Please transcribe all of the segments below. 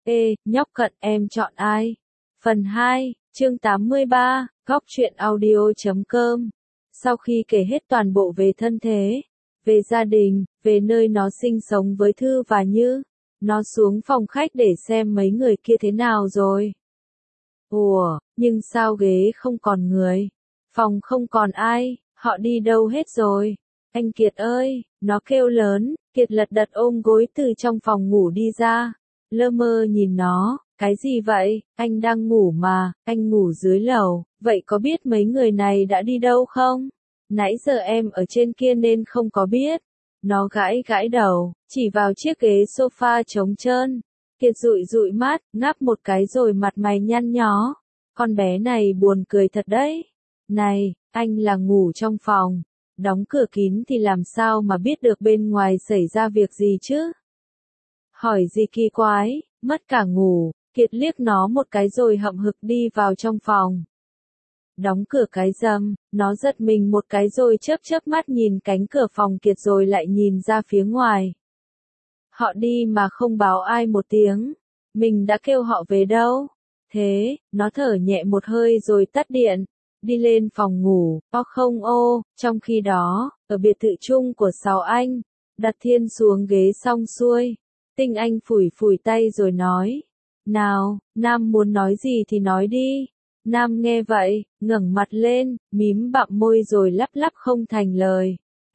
Ê, nhóc cận em chọn ai? Phần 2, chương 83, góc truyện audio.com. Sau khi kể hết toàn bộ về thân thế, về gia đình, về nơi nó sinh sống với Thư và Như, nó xuống phòng khách để xem mấy người kia thế nào rồi. Ủa, nhưng sao ghế không còn người? Phòng không còn ai, họ đi đâu hết rồi? Anh Kiệt ơi, nó kêu lớn. Kiệt lật đật ôm gối từ trong phòng ngủ đi ra. Lơ mơ nhìn nó, cái gì vậy, anh đang ngủ mà, anh ngủ dưới lầu, vậy có biết mấy người này đã đi đâu không? Nãy giờ em ở trên kia nên không có biết. Nó gãi gãi đầu, chỉ vào chiếc ghế sofa trống trơn. Kiệt dụi dụi mắt, ngáp một cái rồi mặt mày nhăn nhó. Con bé này buồn cười thật đấy. Này, anh là ngủ trong phòng. Đóng cửa kín thì làm sao mà biết được bên ngoài xảy ra việc gì chứ? Hỏi gì kỳ quái, mất cả ngủ. Kiệt liếc nó một cái rồi hậm hực đi vào trong phòng. Đóng cửa cái rầm, nó giật mình một cái rồi chớp chớp mắt nhìn cánh cửa phòng Kiệt rồi lại nhìn ra phía ngoài. Họ đi mà không báo ai một tiếng. Mình đã kêu họ về đâu? Thế, nó thở nhẹ một hơi rồi tắt điện. Đi lên phòng ngủ, không ô, trong khi đó, ở biệt thự chung của Sáu Anh, đặt Thiên xuống ghế xong xuôi. Tinh Anh phủi phủi tay rồi nói. Nào, Nam muốn nói gì thì nói đi. Nam nghe vậy, ngẩng mặt lên, mím bặm môi rồi lắp lắp không thành lời.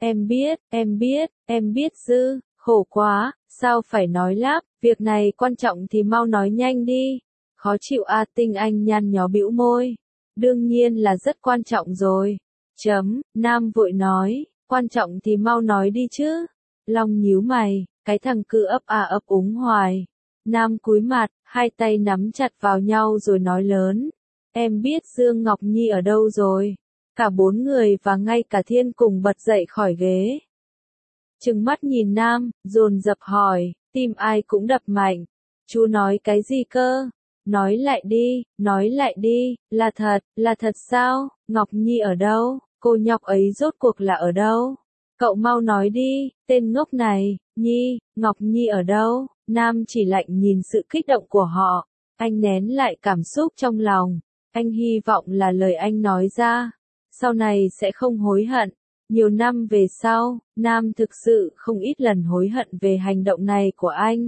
Em biết dư, khổ quá, sao phải nói lắp, việc này quan trọng thì mau nói nhanh đi. Khó chịu à, Tinh Anh nhăn nhó bĩu môi. Đương nhiên là rất quan trọng rồi. Nam vội nói, quan trọng thì mau nói đi chứ. Long nhíu mày, cái thằng cứ ấp à ấp úng hoài. Nam cúi mặt, hai tay nắm chặt vào nhau rồi nói lớn. Em biết Dương Ngọc Nhi ở đâu rồi. Cả bốn người và ngay cả Thiên cùng bật dậy khỏi ghế. Trừng mắt nhìn Nam, dồn dập hỏi, tim ai cũng đập mạnh. Chú nói cái gì cơ? Nói lại đi, là thật sao? Ngọc Nhi ở đâu? Cô nhóc ấy rốt cuộc là ở đâu? Cậu mau nói đi, tên ngốc này, Ngọc Nhi ở đâu? Nam chỉ lạnh nhìn sự kích động của họ. Anh nén lại cảm xúc trong lòng. Anh hy vọng là lời anh nói ra sau này sẽ không hối hận. Nhiều năm về sau, Nam thực sự không ít lần hối hận về hành động này của anh.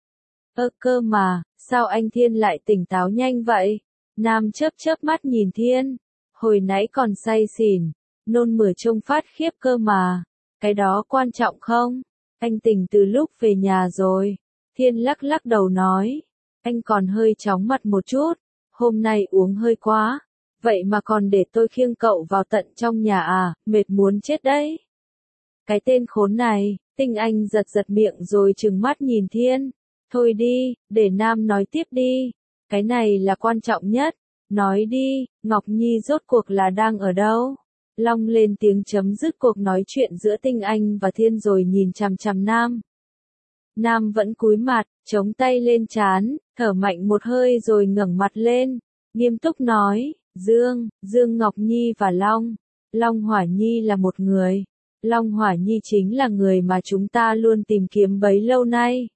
Cơ mà, sao anh Thiên lại tỉnh táo nhanh vậy? Nam chớp chớp mắt nhìn Thiên. Hồi nãy còn say xỉn, nôn mửa trông phát khiếp cơ mà. Cái đó quan trọng không? Anh tỉnh từ lúc về nhà rồi. Thiên lắc lắc đầu nói. Anh còn hơi chóng mặt một chút. Hôm nay uống hơi quá. Vậy mà còn để tôi khiêng cậu vào tận trong nhà à, mệt muốn chết đấy. Cái tên khốn này, Tinh Anh giật giật miệng rồi trừng mắt nhìn Thiên. Thôi đi, để Nam nói tiếp đi. Cái này là quan trọng nhất. Nói đi, Ngọc Nhi rốt cuộc là đang ở đâu? Long lên tiếng chấm dứt cuộc nói chuyện giữa Tinh Anh và Thiên rồi nhìn chằm chằm Nam. Nam vẫn cúi mặt, chống tay lên trán, thở mạnh một hơi rồi ngẩng mặt lên. Nghiêm túc nói, Dương Ngọc Nhi và Long Hỏa Nhi là một người. Long Hỏa Nhi chính là người mà chúng ta luôn tìm kiếm bấy lâu nay.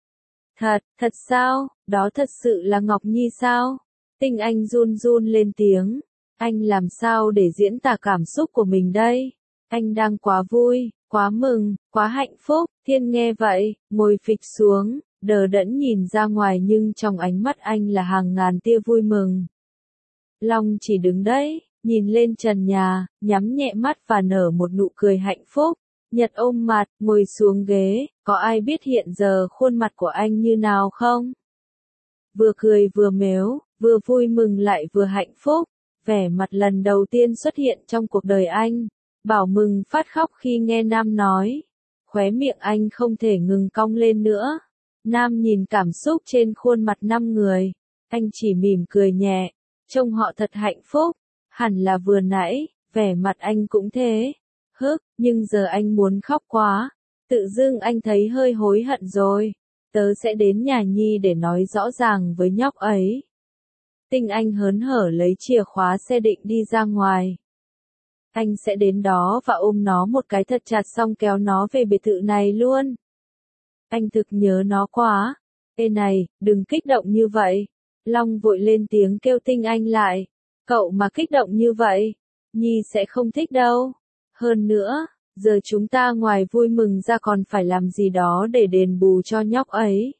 Thật sao, đó thật sự là Ngọc Nhi sao? Tinh Anh run run lên tiếng. Anh làm sao để diễn tả cảm xúc của mình đây? Anh đang quá vui, quá mừng, quá hạnh phúc. Thiên nghe vậy, ngồi phịch xuống, đờ đẫn nhìn ra ngoài nhưng trong ánh mắt anh là hàng ngàn tia vui mừng. Long chỉ đứng đấy, nhìn lên trần nhà, nhắm nhẹ mắt và nở một nụ cười hạnh phúc. Nhật ôm mặt, ngồi xuống ghế, có ai biết hiện giờ khuôn mặt của anh như nào không? Vừa cười vừa mếu, vừa vui mừng lại vừa hạnh phúc, vẻ mặt lần đầu tiên xuất hiện trong cuộc đời anh. Bảo mừng phát khóc khi nghe Nam nói. Khóe miệng anh không thể ngừng cong lên nữa. Nam nhìn cảm xúc trên khuôn mặt năm người. Anh chỉ mỉm cười nhẹ. Trông họ thật hạnh phúc. Hẳn là vừa nãy, vẻ mặt anh cũng thế. Nhưng giờ anh muốn khóc quá. Tự dưng anh thấy hơi hối hận rồi. Tớ sẽ đến nhà Nhi để nói rõ ràng với nhóc ấy. Tinh Anh hớn hở lấy chìa khóa xe định đi ra ngoài. Anh sẽ đến đó và ôm nó một cái thật chặt xong kéo nó về biệt thự này luôn. Anh thực nhớ nó quá. Ê này, đừng kích động như vậy. Long vội lên tiếng kêu Tinh Anh lại. Cậu mà kích động như vậy, Nhi sẽ không thích đâu. Hơn nữa, giờ chúng ta ngoài vui mừng ra còn phải làm gì đó để đền bù cho nhóc ấy.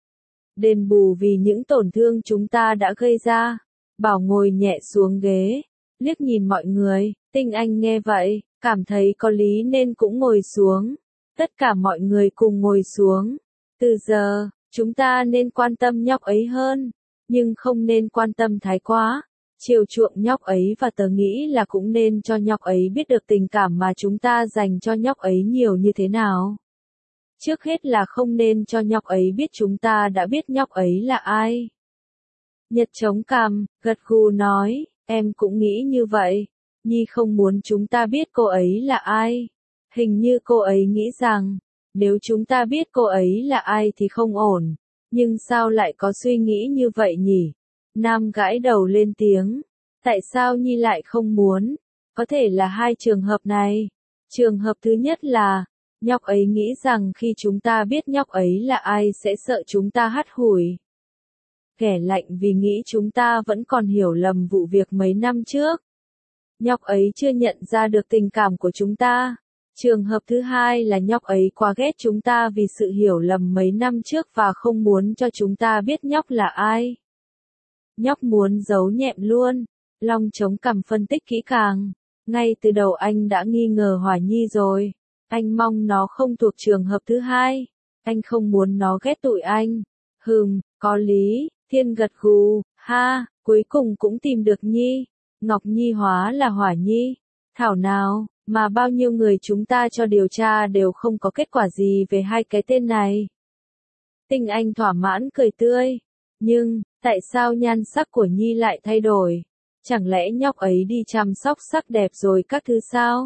Đền bù vì những tổn thương chúng ta đã gây ra. Bảo ngồi nhẹ xuống ghế, liếc nhìn mọi người. Tinh Anh nghe vậy, cảm thấy có lý nên cũng ngồi xuống. Tất cả mọi người cùng ngồi xuống. Từ giờ, chúng ta nên quan tâm nhóc ấy hơn, nhưng không nên quan tâm thái quá. Chiều chuộng nhóc ấy, và tớ nghĩ là cũng nên cho nhóc ấy biết được tình cảm mà chúng ta dành cho nhóc ấy nhiều như thế nào. Trước hết là không nên cho nhóc ấy biết chúng ta đã biết nhóc ấy là ai. Nhật chống cằm, gật gù nói, em cũng nghĩ như vậy. Nhi không muốn chúng ta biết cô ấy là ai. Hình như cô ấy nghĩ rằng, nếu chúng ta biết cô ấy là ai thì không ổn. Nhưng sao lại có suy nghĩ như vậy nhỉ? Nam gãi đầu lên tiếng. Tại sao Nhi lại không muốn? Có thể là hai trường hợp này. Trường hợp thứ nhất là, nhóc ấy nghĩ rằng khi chúng ta biết nhóc ấy là ai sẽ sợ chúng ta hắt hủi. Ghẻ lạnh vì nghĩ chúng ta vẫn còn hiểu lầm vụ việc mấy năm trước. Nhóc ấy chưa nhận ra được tình cảm của chúng ta. Trường hợp thứ hai là nhóc ấy quá ghét chúng ta vì sự hiểu lầm mấy năm trước và không muốn cho chúng ta biết nhóc là ai. Nhóc muốn giấu nhẹm luôn. Long chống cằm phân tích kỹ càng. Ngay từ đầu anh đã nghi ngờ Hỏa Nhi rồi. Anh mong nó không thuộc trường hợp thứ hai. Anh không muốn nó ghét tụi anh. Có lý. Thiên gật gù. Ha, cuối cùng cũng tìm được Nhi. Ngọc Nhi hóa là Hỏa Nhi. Thảo nào, mà bao nhiêu người chúng ta cho điều tra đều không có kết quả gì về hai cái tên này. Tinh Anh thỏa mãn cười tươi. Nhưng, tại sao nhan sắc của Nhi lại thay đổi? Chẳng lẽ nhóc ấy đi chăm sóc sắc đẹp rồi các thứ sao?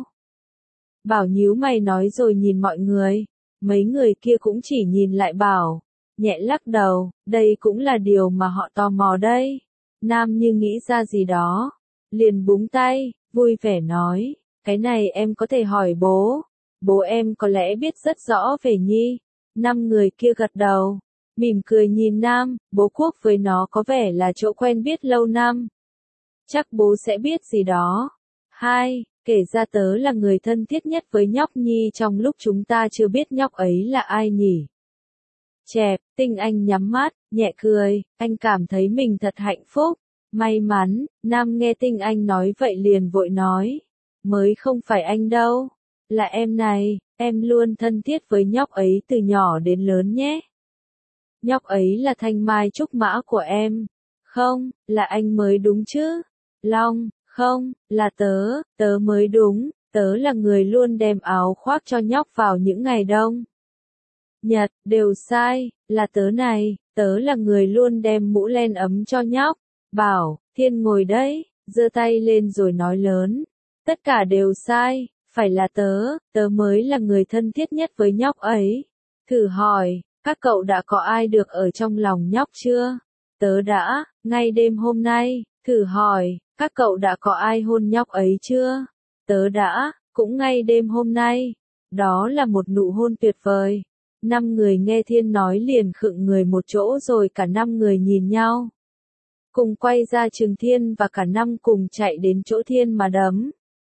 Bảo nhíu mày nói rồi nhìn mọi người. Mấy người kia cũng chỉ nhìn lại Bảo. Nhẹ lắc đầu, đây cũng là điều mà họ tò mò đây. Nam như nghĩ ra gì đó. Liền búng tay, vui vẻ nói. Cái này em có thể hỏi bố. Bố em có lẽ biết rất rõ về Nhi. 5 người kia gật đầu. Mỉm cười nhìn Nam, bố Quốc với nó có vẻ là chỗ quen biết lâu năm. Chắc bố sẽ biết gì đó. 2. Kể ra tớ là người thân thiết nhất với nhóc Nhi trong lúc chúng ta chưa biết nhóc ấy là ai nhỉ. Chẹp, Tinh Anh nhắm mắt, nhẹ cười, anh cảm thấy mình thật hạnh phúc. May mắn, Nam nghe Tinh Anh nói vậy liền vội nói. Mới không phải anh đâu. Là em này, em luôn thân thiết với nhóc ấy từ nhỏ đến lớn nhé. Nhóc ấy là thanh mai trúc mã của em. Không, là anh mới đúng chứ. Long, không, là tớ mới đúng, tớ là người luôn đem áo khoác cho nhóc vào những ngày đông. Nhật, đều sai, là tớ này, tớ là người luôn đem mũ len ấm cho nhóc. Bảo, Thiên ngồi đấy, giơ tay lên rồi nói lớn. Tất cả đều sai, phải là tớ mới là người thân thiết nhất với nhóc ấy. Thử hỏi, các cậu đã có ai được ở trong lòng nhóc chưa? Tớ đã, ngay đêm hôm nay. Thử hỏi, các cậu đã có ai hôn nhóc ấy chưa? Tớ đã, cũng ngay đêm hôm nay. Đó là một nụ hôn tuyệt vời. 5 người nghe Thiên nói liền khựng người một chỗ rồi cả 5 người nhìn nhau. Cùng quay ra trường Thiên và cả 5 cùng chạy đến chỗ Thiên mà đấm.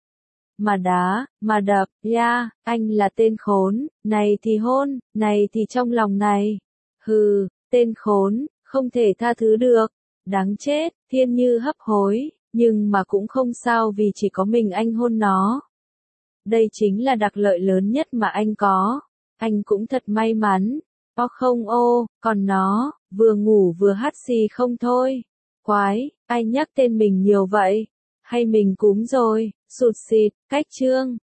Mà đá, mà đập, ya, anh là tên khốn, này thì hôn, này thì trong lòng này. Hừ, tên khốn, không thể tha thứ được. Đáng chết, Thiên như hấp hối, nhưng mà cũng không sao vì chỉ có mình anh hôn nó. Đây chính là đặc lợi lớn nhất mà anh có. Anh cũng thật may mắn. Không còn nó, vừa ngủ vừa hắt xì không thôi. Quái, ai nhắc tên mình nhiều vậy? Hay mình cúm rồi, sụt xịt, cách chương.